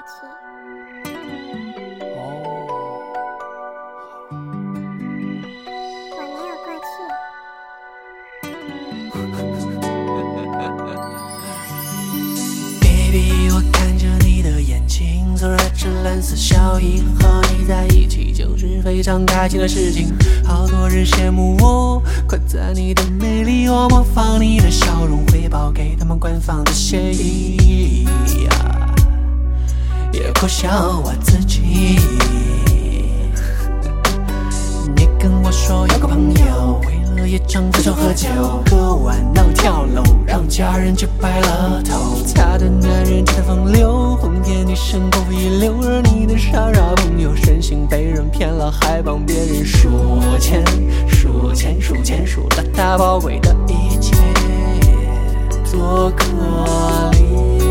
去。我没有过去。 Baby， 我看着你的眼睛，走着这蓝色小影，和你在一起就是非常开心的事情。好多人羡慕我，快在你的美丽，我模仿你的笑容，汇报给他们官方的协议，也苦笑我自己。你跟我说有个朋友，为了一场分手喝酒，喝完闹跳楼，让家人却白了头。他的男人真的风流，哄骗女生口风一流，而你的傻傻朋友深信被人骗了，还帮别人数钱，数钱，数钱，数了他宝贵的一切，多可怜。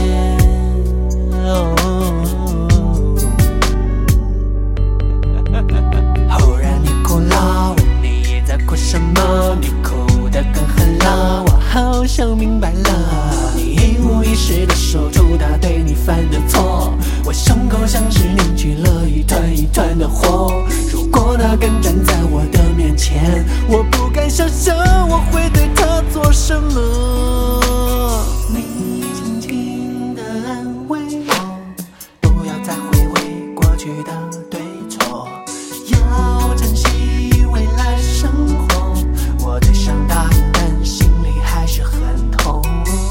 忽然你哭了，问你在哭什么？你哭得更狠了，我好像明白了，你一五一十地说出他对你犯的错，我胸口像是凝聚了一团一团的火。如果他敢站在我的面前，我不敢想象我会对他做什么。你轻轻地安慰我，不要再回味过去的对错，要珍惜未来生活。我最想答应，但心里还是很痛。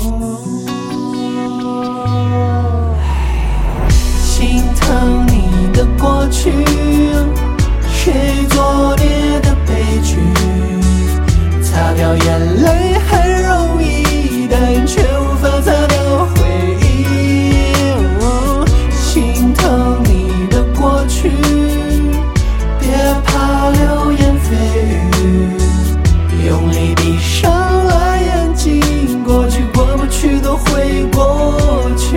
心疼你的过去，谁作孽的悲剧，擦掉眼泪很容易，但却无法擦掉回忆。心疼你的过去，别怕流言蜚语，用力闭上了眼睛，过去过不去都会过去。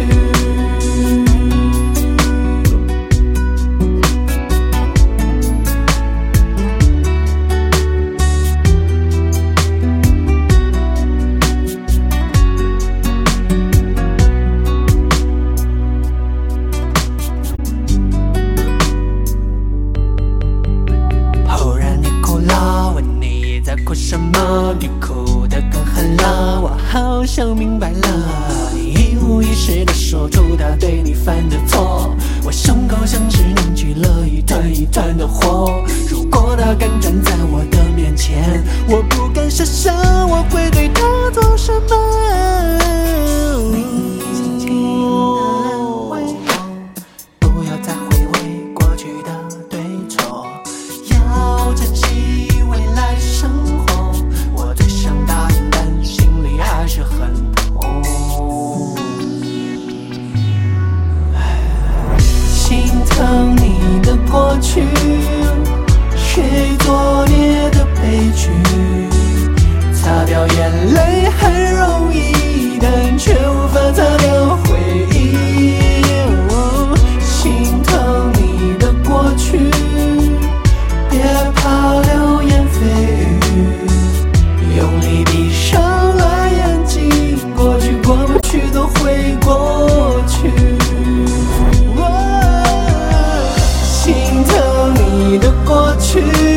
哭什么？你哭得更狠了，我好像明白了，你一五一十地说出他对你犯的错，我胸口像是凝聚了一团一团的火。如果他敢站在我的面前，我不敢想象我会对他做什么。轻轻地安慰我，不要再回味过去的对错，要珍惜未来生活。我最想答应，但心里还是很痛。心疼你的过去，谁作孽的悲剧，擦掉眼泪很容易，但却无法擦掉回忆。心疼你的过去，别怕流言蜚语，用力闭上了眼睛，过去过不去都会过去。心疼你的过去，